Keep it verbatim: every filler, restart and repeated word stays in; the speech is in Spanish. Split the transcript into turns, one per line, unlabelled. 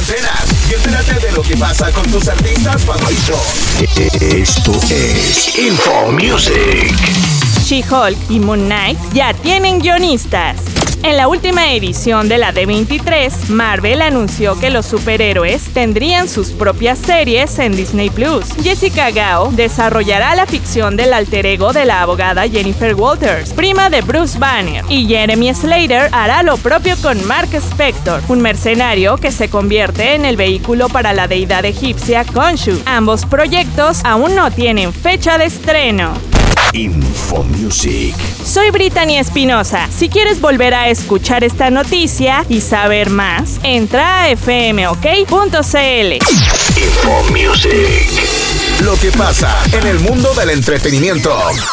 antenas y entérate de lo que pasa con tus artistas favoritos. Esto es Info Music.
She-Hulk y Moon Knight ya tienen guionistas. En la última edición de la D veintitrés, Marvel anunció que los superhéroes tendrían sus propias series en Disney Plus. Jessica Gao desarrollará la ficción del alter ego de la abogada Jennifer Walters, prima de Bruce Banner, y Jeremy Slater hará lo propio con Mark Spector, un mercenario que se convierte en el vehículo para la deidad egipcia Khonshu. Ambos proyectos aún no tienen fecha de estreno.
Info Music.
Soy Brittany Espinosa. Si quieres volver a escuchar esta noticia y saber más, entra a f m o k punto c l.
Info Music. Lo que pasa en el mundo del entretenimiento.